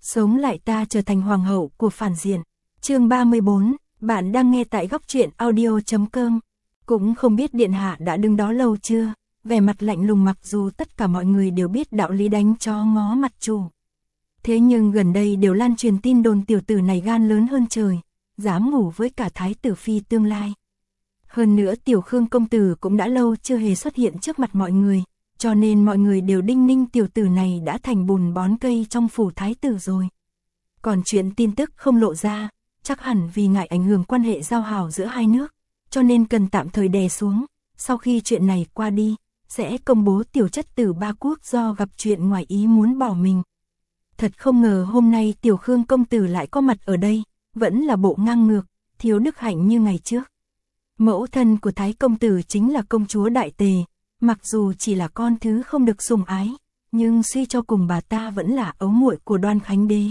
Sống lại ta trở thành hoàng hậu của phản diện. Chương 34, bạn đang nghe tại góc truyện audio.com. Cũng không biết điện hạ đã đứng đó lâu chưa, vẻ mặt lạnh lùng mặc dù tất cả mọi người đều biết đạo lý đánh chó ngó mặt chủ. Thế nhưng gần đây đều lan truyền tin đồn tiểu tử này gan lớn hơn trời, dám ngủ với cả thái tử phi tương lai. Hơn nữa tiểu Khương công tử cũng đã lâu chưa hề xuất hiện trước mặt mọi người, cho nên mọi người đều đinh ninh tiểu tử này đã thành bùn bón cây trong phủ thái tử rồi. Còn chuyện tin tức không lộ ra, chắc hẳn vì ngại ảnh hưởng quan hệ giao hảo giữa hai nước, cho nên cần tạm thời đè xuống, sau khi chuyện này qua đi, sẽ công bố tiểu chất tử Ba Quốc do gặp chuyện ngoài ý muốn bỏ mình. Thật không ngờ hôm nay tiểu Khương công tử lại có mặt ở đây, vẫn là bộ ngang ngược, thiếu đức hạnh như ngày trước. Mẫu thân của thái công tử chính là công chúa Đại Tề, mặc dù chỉ là con thứ không được sủng ái, nhưng suy cho cùng bà ta vẫn là ấu muội của Đoan Khánh đế.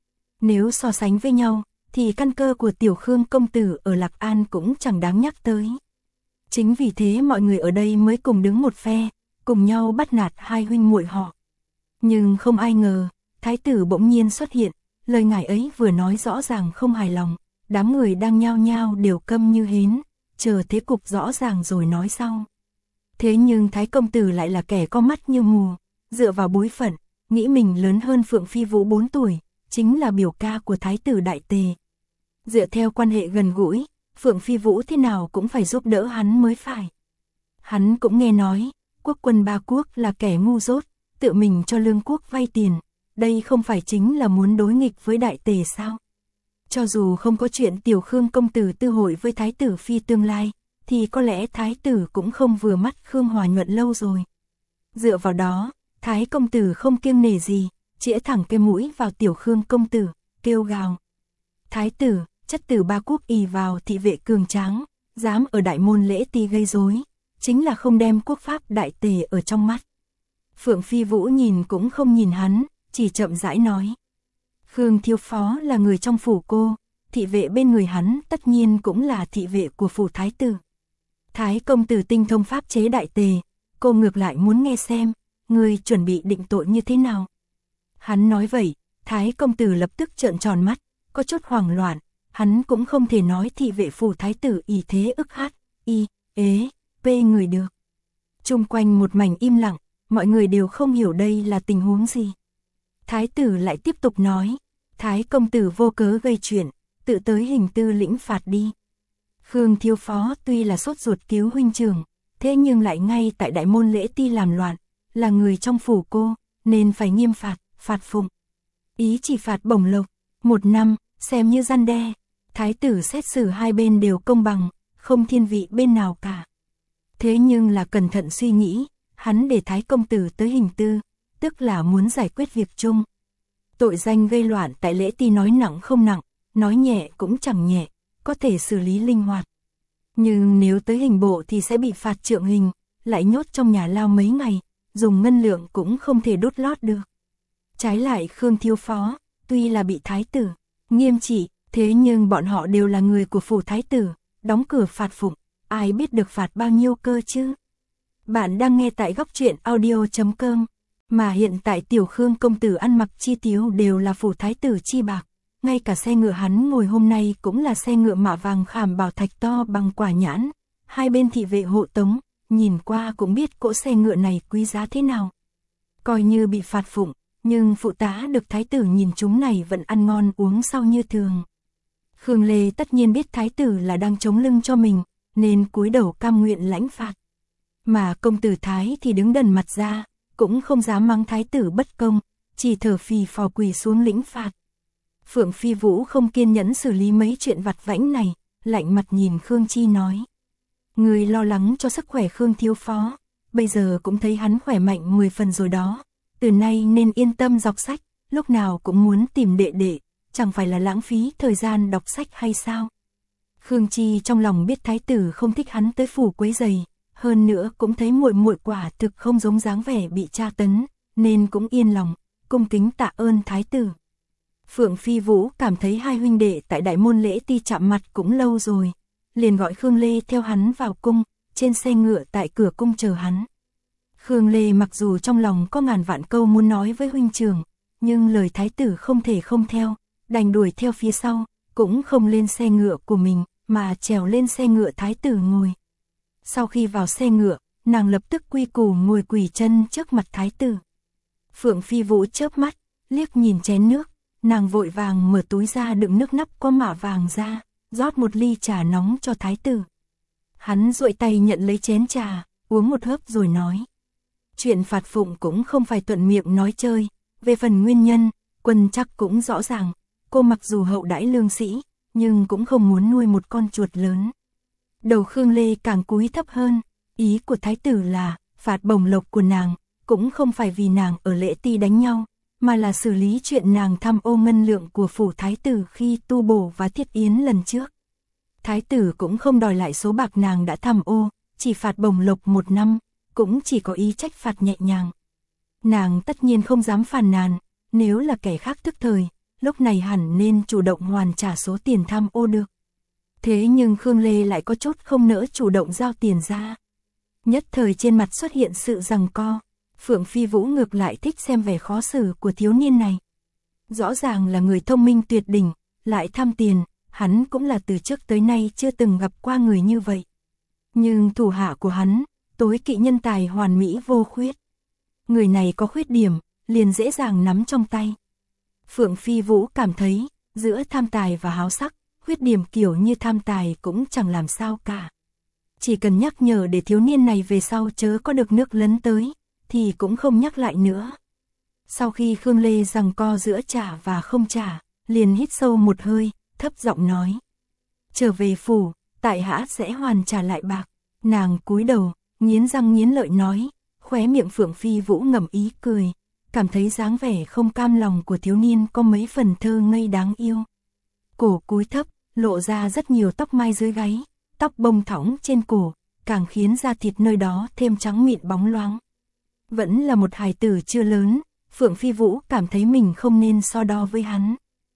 Nếu so sánh với nhau, thì căn cơ của tiểu Khương công tử ở Lạc An cũng chẳng đáng nhắc tới. Chính vì thế mọi người ở đây mới cùng đứng một phe, cùng nhau bắt nạt hai huynh muội họ. Nhưng không ai ngờ, thái tử bỗng nhiên xuất hiện, lời ngài ấy vừa nói rõ ràng không hài lòng, đám người đang nhao nhao đều câm như hến, chờ thế cục rõ ràng rồi nói sau. Thế nhưng thái công tử lại là kẻ có mắt như mù, dựa vào bối phận, nghĩ mình lớn hơn Phượng Phi Vũ 4 tuổi, chính là biểu ca của thái tử Đại Tề. Dựa theo quan hệ gần gũi, Phượng Phi Vũ thế nào cũng phải giúp đỡ hắn mới phải. Hắn cũng nghe nói, quốc quân Ba Quốc là kẻ ngu dốt, tự mình cho Lương Quốc vay tiền, đây không phải chính là muốn đối nghịch với Đại Tề sao? Cho dù không có chuyện tiểu Khương công tử tư hội với thái tử phi tương lai, thì có lẽ thái tử cũng không vừa mắt Khương Hòa Nhuận lâu rồi. Dựa vào đó, thái công tử không kiêng nể gì, chĩa thẳng cái mũi vào tiểu Khương công tử, kêu gào. Thái tử, chất tử Ba Quốc ỷ vào thị vệ cường tráng, dám ở đại môn lễ ti gây rối, chính là không đem quốc pháp Đại Tề ở trong mắt. Phượng Phi Vũ nhìn cũng không nhìn hắn, chỉ chậm rãi nói. Khương thiếu phó là người trong phủ cô, thị vệ bên người hắn tất nhiên cũng là thị vệ của phủ thái tử. Thái công tử tinh thông pháp chế Đại Tề, cô ngược lại muốn nghe xem, người chuẩn bị định tội như thế nào. Hắn nói vậy, thái công tử lập tức trợn tròn mắt, có chút hoảng loạn, hắn cũng không thể nói thị vệ phủ thái tử y thế ức hát, y, ế, pê người được. Chung quanh một mảnh im lặng, mọi người đều không hiểu đây là tình huống gì. Thái tử lại tiếp tục nói, thái công tử vô cớ gây chuyện, tự tới hình tư lĩnh phạt đi. Khương thiếu phó tuy là sốt ruột cứu huynh trưởng, thế nhưng lại ngay tại đại môn lễ ti làm loạn, là người trong phủ cô, nên phải nghiêm phạt, phạt phụng. Ý chỉ phạt bổng lộc, 1 năm, xem như răn đe. Thái tử xét xử hai bên đều công bằng, không thiên vị bên nào cả. Thế nhưng là cẩn thận suy nghĩ, hắn để thái công tử tới hình tư, tức là muốn giải quyết việc chung. Tội danh gây loạn tại lễ ti nói nặng không nặng, nói nhẹ cũng chẳng nhẹ, có thể xử lý linh hoạt. Nhưng nếu tới hình bộ thì sẽ bị phạt trượng hình, lại nhốt trong nhà lao mấy ngày, dùng ngân lượng cũng không thể đốt lót được. Trái lại Khương thiếu phó, tuy là bị thái tử nghiêm trị, thế nhưng bọn họ đều là người của phủ thái tử, đóng cửa phạt phụng, ai biết được phạt bao nhiêu cơ chứ. Bạn đang nghe tại góc truyện audio.com. Mà hiện tại tiểu Khương công tử ăn mặc chi tiếu đều là phủ thái tử chi bạc, ngay cả xe ngựa hắn ngồi hôm nay cũng là xe ngựa mạ vàng khảm bảo thạch to bằng quả nhãn, hai bên thị vệ hộ tống, nhìn qua cũng biết cỗ xe ngựa này quý giá thế nào. Coi như bị phạt phụng, nhưng phụ tá được thái tử nhìn chúng này vẫn ăn ngon uống sau như thường. Khương Lê tất nhiên biết thái tử là đang chống lưng cho mình, nên cúi đầu cam nguyện lãnh phạt. Mà công tử thái thì đứng đần mặt ra, cũng không dám mắng thái tử bất công, chỉ thở phì phò quỳ xuống lĩnh phạt. Phượng Phi Vũ không kiên nhẫn xử lý mấy chuyện vặt vãnh này, lạnh mặt nhìn Khương Chi nói. Người lo lắng cho sức khỏe Khương thiếu phó, bây giờ cũng thấy hắn khỏe mạnh 10 phần rồi đó, từ nay nên yên tâm đọc sách, lúc nào cũng muốn tìm đệ đệ, chẳng phải là lãng phí thời gian đọc sách hay sao. Khương Chi trong lòng biết thái tử không thích hắn tới phủ quấy rầy, hơn nữa cũng thấy muội muội quả thực không giống dáng vẻ bị tra tấn, nên cũng yên lòng, cung kính tạ ơn thái tử. Phượng Phi Vũ cảm thấy hai huynh đệ tại đại môn lễ ti chạm mặt cũng lâu rồi, liền gọi Khương Lê theo hắn vào cung, trên xe ngựa tại cửa cung chờ hắn. Khương Lê mặc dù trong lòng có ngàn vạn câu muốn nói với huynh trưởng, nhưng lời thái tử không thể không theo, đành đuổi theo phía sau, cũng không lên xe ngựa của mình, mà trèo lên xe ngựa thái tử ngồi. Sau khi vào xe ngựa, nàng lập tức quy củ ngồi quỳ chân trước mặt thái tử. Phượng Phi Vũ chớp mắt, liếc nhìn chén nước, nàng vội vàng mở túi ra đựng nước nắp có mạ vàng ra, rót một ly trà nóng cho thái tử. Hắn duỗi tay nhận lấy chén trà, uống một hớp rồi nói. Chuyện phạt phụng cũng không phải thuận miệng nói chơi, về phần nguyên nhân, quân chắc cũng rõ ràng, cô mặc dù hậu đãi lương sĩ, nhưng cũng không muốn nuôi một con chuột lớn. Đầu Khương Lê càng cúi thấp hơn, ý của thái tử là, phạt bổng lộc của nàng, cũng không phải vì nàng ở Lễ Ti đánh nhau, mà là xử lý chuyện nàng tham ô ngân lượng của phủ thái tử khi tu bổ và thiết yến lần trước. Thái tử cũng không đòi lại số bạc nàng đã tham ô, chỉ phạt bổng lộc 1 năm, cũng chỉ có ý trách phạt nhẹ nhàng. Nàng tất nhiên không dám phàn nàn, nếu là kẻ khác tức thời, lúc này hẳn nên chủ động hoàn trả số tiền tham ô được. Thế nhưng Khương Lê lại có chút không nỡ chủ động giao tiền ra. Nhất thời trên mặt xuất hiện sự giằng co, Phượng Phi Vũ ngược lại thích xem vẻ khó xử của thiếu niên này. Rõ ràng là người thông minh tuyệt đỉnh, lại tham tiền, hắn cũng là từ trước tới nay chưa từng gặp qua người như vậy. Nhưng thủ hạ của hắn, tối kỵ nhân tài hoàn mỹ vô khuyết. Người này có khuyết điểm, liền dễ dàng nắm trong tay. Phượng Phi Vũ cảm thấy, giữa tham tài và háo sắc, khuyết điểm kiểu như tham tài cũng chẳng làm sao cả. Chỉ cần nhắc nhở để thiếu niên này về sau chớ có được nước lấn tới, thì cũng không nhắc lại nữa. Sau khi Khương Lê giằng co giữa trả và không trả, liền hít sâu một hơi, thấp giọng nói. Trở về phủ, tại hạ sẽ hoàn trả lại bạc. Nàng cúi đầu, nghiến răng nghiến lợi nói, khóe miệng Phượng Phi Vũ ngậm ý cười, cảm thấy dáng vẻ không cam lòng của thiếu niên có mấy phần thơ ngây đáng yêu. Cổ cúi thấp, lộ ra rất nhiều tóc mai dưới gáy, tóc bông thõng trên cổ, càng khiến da thịt nơi đó thêm trắng mịn bóng loáng. Vẫn là một hài tử chưa lớn, Phượng Phi Vũ cảm thấy mình không nên so đo với hắn.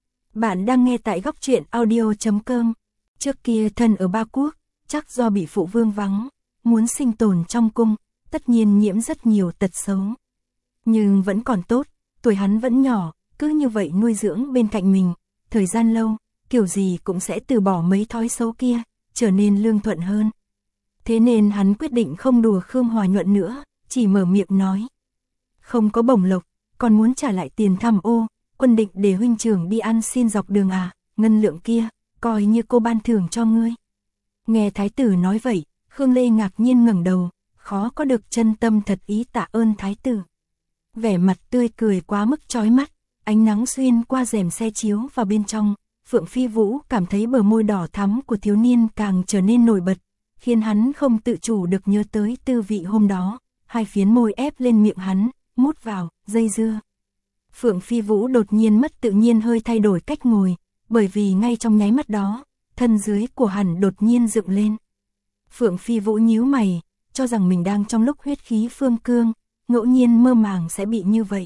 Bạn đang nghe tại góc truyện audio.com. Trước kia thân ở Ba Quốc, chắc do bị phụ vương vắng, muốn sinh tồn trong cung, tất nhiên nhiễm rất nhiều tật xấu. Nhưng vẫn còn tốt, tuổi hắn vẫn nhỏ, cứ như vậy nuôi dưỡng bên cạnh mình, thời gian lâu, kiểu gì cũng sẽ từ bỏ mấy thói xấu kia, trở nên lương thuận hơn. Thế nên hắn quyết định không đùa Khương Hòa Nhuận nữa, chỉ mở miệng nói. Không có bổng lộc, còn muốn trả lại tiền tham ô, quân định để huynh trưởng đi ăn xin dọc đường à, ngân lượng kia, coi như cô ban thưởng cho ngươi. Nghe thái tử nói vậy, Khương Lê ngạc nhiên ngẩng đầu, khó có được chân tâm thật ý tạ ơn thái tử. Vẻ mặt tươi cười quá mức chói mắt, ánh nắng xuyên qua rèm xe chiếu vào bên trong, Phượng Phi Vũ cảm thấy bờ môi đỏ thắm của thiếu niên càng trở nên nổi bật, khiến hắn không tự chủ được nhớ tới tư vị hôm đó, hai phiến môi ép lên miệng hắn, mút vào, dây dưa. Phượng Phi Vũ đột nhiên mất tự nhiên hơi thay đổi cách ngồi, bởi vì ngay trong nháy mắt đó, thân dưới của hắn đột nhiên dựng lên. Phượng Phi Vũ nhíu mày, cho rằng mình đang trong lúc huyết khí phương cương, ngẫu nhiên mơ màng sẽ bị như vậy.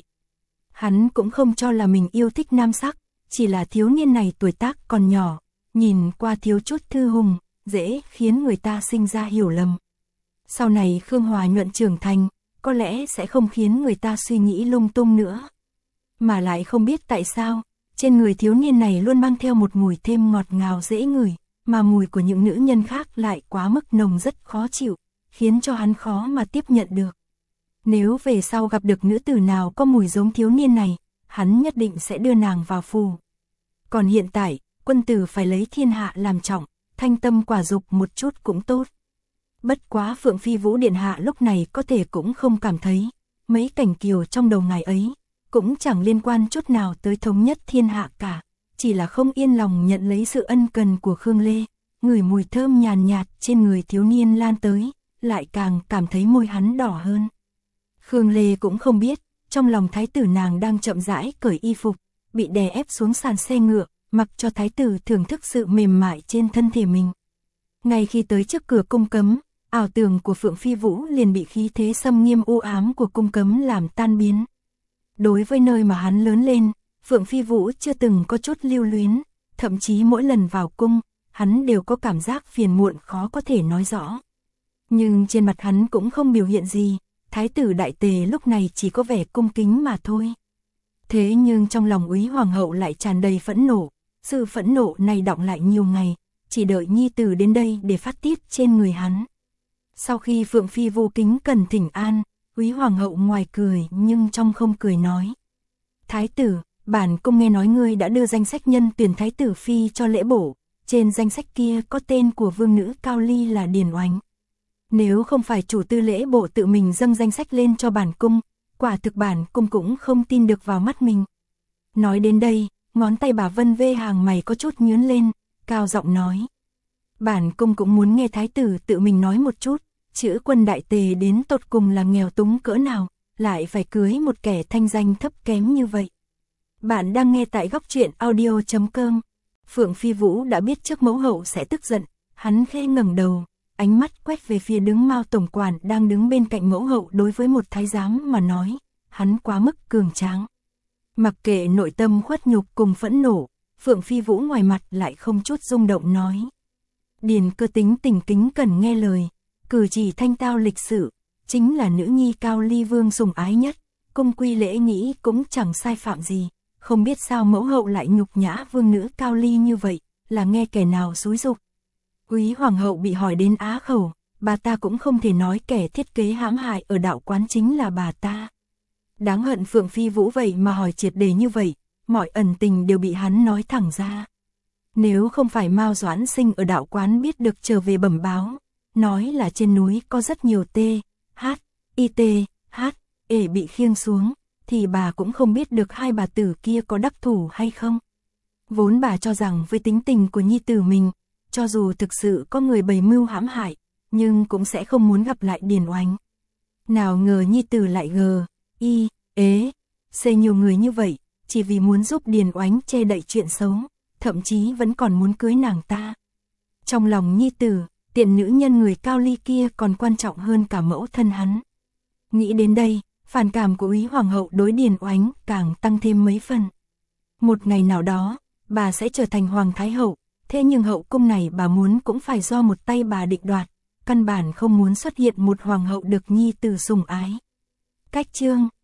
Hắn cũng không cho là mình yêu thích nam sắc, chỉ là thiếu niên này tuổi tác còn nhỏ, nhìn qua thiếu chút thư hùng, dễ khiến người ta sinh ra hiểu lầm. Sau này Khương Hòa Nhuận trưởng thành, có lẽ sẽ không khiến người ta suy nghĩ lung tung nữa. Mà lại không biết tại sao, trên người thiếu niên này luôn mang theo một mùi thêm ngọt ngào dễ ngửi, mà mùi của những nữ nhân khác lại quá mức nồng rất khó chịu, khiến cho hắn khó mà tiếp nhận được. Nếu về sau gặp được nữ tử nào có mùi giống thiếu niên này, hắn nhất định sẽ đưa nàng vào phù. Còn hiện tại, quân tử phải lấy thiên hạ làm trọng, thanh tâm quả dục một chút cũng tốt. Bất quá Phượng Phi Vũ điện hạ lúc này có thể cũng không cảm thấy, mấy cảnh kiều trong đầu ngài ấy, cũng chẳng liên quan chút nào tới thống nhất thiên hạ cả, chỉ là không yên lòng nhận lấy sự ân cần của Khương Lê, ngửi mùi thơm nhàn nhạt trên người thiếu niên lan tới, lại càng cảm thấy môi hắn đỏ hơn. Khương Lê cũng không biết, trong lòng thái tử nàng đang chậm rãi cởi y phục, bị đè ép xuống sàn xe ngựa, mặc cho thái tử thưởng thức sự mềm mại trên thân thể mình. Ngay khi tới trước cửa cung cấm, ảo tưởng của Phượng Phi Vũ liền bị khí thế xâm nghiêm u ám của cung cấm làm tan biến. Đối với nơi mà hắn lớn lên, Phượng Phi Vũ chưa từng có chút lưu luyến, thậm chí mỗi lần vào cung, hắn đều có cảm giác phiền muộn khó có thể nói rõ. Nhưng trên mặt hắn cũng không biểu hiện gì, thái tử đại tề lúc này chỉ có vẻ cung kính mà thôi. Thế nhưng trong lòng Úy Hoàng hậu lại tràn đầy phẫn nộ, sự phẫn nộ này đọng lại nhiều ngày, chỉ đợi nhi tử đến đây để phát tiết trên người hắn. Sau khi Phượng Phi Vũ kính cẩn thỉnh an, Úy Hoàng hậu ngoài cười nhưng trong không cười nói: Thái tử, bản cung nghe nói ngươi đã đưa danh sách nhân tuyển Thái tử Phi cho lễ bổ, trên danh sách kia có tên của vương nữ Cao Ly là Điền Oánh. Nếu không phải chủ tư lễ bộ tự mình dâng danh sách lên cho bản cung, quả thực bản cung cũng không tin được vào mắt mình. Nói đến đây, ngón tay bà Vân Vê hàng mày có chút nhướng lên, cao giọng nói: Bản cung cũng muốn nghe thái tử tự mình nói một chút, chữ Quân đại tề đến tột cùng là nghèo túng cỡ nào, lại phải cưới một kẻ thanh danh thấp kém như vậy. Bạn đang nghe tại Góc Truyện Audio.com. Phượng Phi Vũ đã biết trước mẫu hậu sẽ tức giận, hắn khẽ ngẩng đầu, ánh mắt quét về phía đứng Mao tổng quản đang đứng bên cạnh mẫu hậu. Đối với một thái giám mà nói, hắn quá mức cường tráng. Mặc kệ nội tâm khuất nhục cùng phẫn nộ, Phượng Phi Vũ ngoài mặt lại không chút rung động nói: Điền Cơ tính tình kính cẩn nghe lời, cử chỉ thanh tao lịch sự, chính là nữ nhi Cao Ly vương sủng ái nhất, cung quy lễ nghĩ cũng chẳng sai phạm gì. Không biết sao mẫu hậu lại nhục nhã vương nữ Cao Ly như vậy, là nghe kẻ nào xúi giục. Úy Hoàng hậu bị hỏi đến á khẩu, bà ta cũng không thể nói kẻ thiết kế hãm hại ở đạo quán chính là bà ta. Đáng hận Phượng Phi Vũ vậy mà hỏi triệt đề như vậy, mọi ẩn tình đều bị hắn nói thẳng ra. Nếu không phải Mao Doãn Sinh ở đạo quán biết được trở về bẩm báo, nói là trên núi có rất nhiều bị khiêng xuống, thì bà cũng không biết được hai bà tử kia có đắc thủ hay không. Vốn bà cho rằng với tính tình của nhi tử mình, cho dù thực sự có người bày mưu hãm hại, nhưng cũng sẽ không muốn gặp lại Điền Oánh. Nào ngờ nhi tử lại xê nhiều người như vậy, chỉ vì muốn giúp Điền Oánh che đậy chuyện xấu, thậm chí vẫn còn muốn cưới nàng ta. Trong lòng nhi tử, tiện nữ nhân người Cao Ly kia còn quan trọng hơn cả mẫu thân hắn. Nghĩ đến đây, phản cảm của Úy Hoàng hậu đối Điền Oánh càng tăng thêm mấy phần. Một ngày nào đó, bà sẽ trở thành Hoàng Thái hậu, thế nhưng hậu cung này bà muốn cũng phải do một tay bà định đoạt, căn bản không muốn xuất hiện một hoàng hậu được nhi tử sủng ái. Cách chương